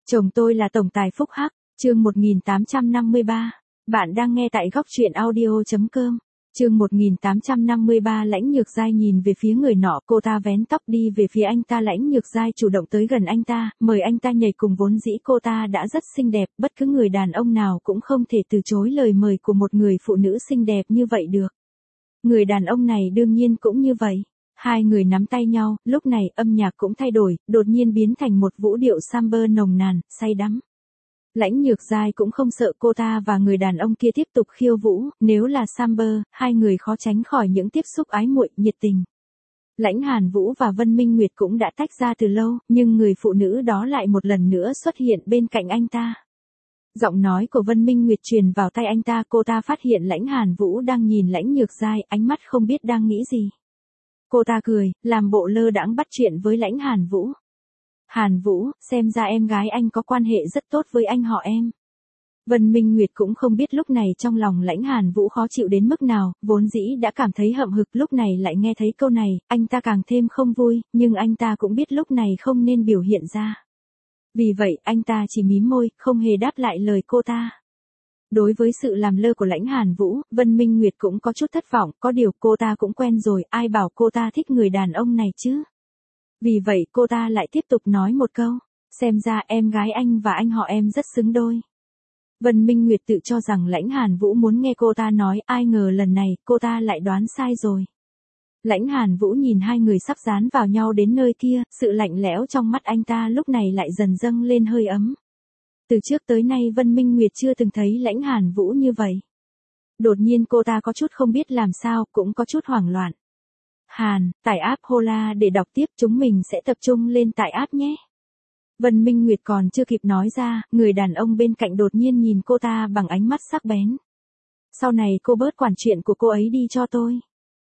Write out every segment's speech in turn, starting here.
Chồng tôi là tổng tài phúc hắc, chương 1853. Bạn đang nghe tại góc truyện audio.com. Chương 1853. Lãnh Nhược Giai nhìn về phía người nọ, cô ta vén tóc đi về phía anh ta. Lãnh Nhược Giai chủ động tới gần anh ta, mời anh ta nhảy cùng. Vốn dĩ cô ta đã rất xinh đẹp, bất cứ người đàn ông nào cũng không thể từ chối lời mời của một người phụ nữ xinh đẹp như vậy được. Người đàn ông này đương nhiên cũng như vậy. Hai người nắm tay nhau, lúc này âm nhạc cũng thay đổi, đột nhiên biến thành một vũ điệu samba nồng nàn, say đắm. Lãnh Nhược Giai cũng không sợ cô ta và người đàn ông kia tiếp tục khiêu vũ, nếu là samba, hai người khó tránh khỏi những tiếp xúc ái muội, nhiệt tình. Lãnh Hàn Vũ và Vân Minh Nguyệt cũng đã tách ra từ lâu, nhưng người phụ nữ đó lại một lần nữa xuất hiện bên cạnh anh ta. Giọng nói của Vân Minh Nguyệt truyền vào tai anh ta, cô ta phát hiện Lãnh Hàn Vũ đang nhìn Lãnh Nhược Giai, ánh mắt không biết đang nghĩ gì. Cô ta cười, làm bộ lơ đãng bắt chuyện với Lãnh Hàn Vũ. Hàn Vũ, xem ra em gái anh có quan hệ rất tốt với anh họ em. Vân Minh Nguyệt cũng không biết lúc này trong lòng Lãnh Hàn Vũ khó chịu đến mức nào, vốn dĩ đã cảm thấy hậm hực, lúc này lại nghe thấy câu này, anh ta càng thêm không vui, nhưng anh ta cũng biết lúc này không nên biểu hiện ra. Vì vậy, anh ta chỉ mím môi, không hề đáp lại lời cô ta. Đối với sự làm lơ của Lãnh Hàn Vũ, Vân Minh Nguyệt cũng có chút thất vọng, có điều cô ta cũng quen rồi, ai bảo cô ta thích người đàn ông này chứ. Vì vậy cô ta lại tiếp tục nói một câu, xem ra em gái anh và anh họ em rất xứng đôi. Vân Minh Nguyệt tự cho rằng Lãnh Hàn Vũ muốn nghe cô ta nói, ai ngờ lần này cô ta lại đoán sai rồi. Lãnh Hàn Vũ nhìn hai người sắp dán vào nhau đến nơi kia, sự lạnh lẽo trong mắt anh ta lúc này lại dần dâng lên hơi ấm. Từ trước tới nay Vân Minh Nguyệt chưa từng thấy Lãnh Hàn Vũ như vậy. Đột nhiên cô ta có chút không biết làm sao, cũng có chút hoảng loạn. Hàn, tải app Hola để đọc tiếp, chúng mình sẽ tập trung lên tải app nhé. Vân Minh Nguyệt còn chưa kịp nói ra, người đàn ông bên cạnh đột nhiên nhìn cô ta bằng ánh mắt sắc bén. Sau này cô bớt quản chuyện của cô ấy đi cho tôi.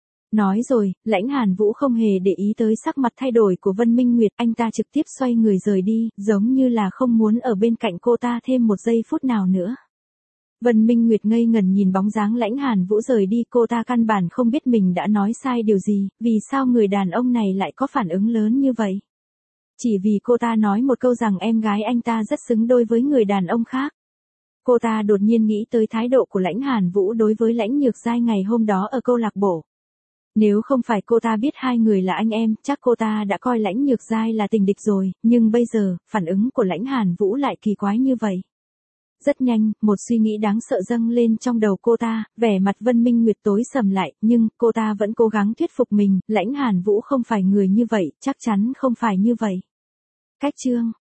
Nói rồi, Lãnh Hàn Vũ không hề để ý tới sắc mặt thay đổi của Vân Minh Nguyệt, anh ta trực tiếp xoay người rời đi, giống như là không muốn ở bên cạnh cô ta thêm một giây phút nào nữa. Vân Minh Nguyệt ngây ngẩn nhìn bóng dáng Lãnh Hàn Vũ rời đi, cô ta căn bản không biết mình đã nói sai điều gì, vì sao người đàn ông này lại có phản ứng lớn như vậy. Chỉ vì cô ta nói một câu rằng em gái anh ta rất xứng đôi với người đàn ông khác. Cô ta đột nhiên nghĩ tới thái độ của Lãnh Hàn Vũ đối với Lãnh Nhược Giai ngày hôm đó ở câu lạc bộ. Nếu không phải cô ta biết hai người là anh em, chắc cô ta đã coi Lãnh Nhược Giai là tình địch rồi, nhưng bây giờ, phản ứng của Lãnh Hàn Vũ lại kỳ quái như vậy. Rất nhanh, một suy nghĩ đáng sợ dâng lên trong đầu cô ta, vẻ mặt Vân Minh Nguyệt tối sầm lại, nhưng cô ta vẫn cố gắng thuyết phục mình, Lãnh Hàn Vũ không phải người như vậy, chắc chắn không phải như vậy. Cách chương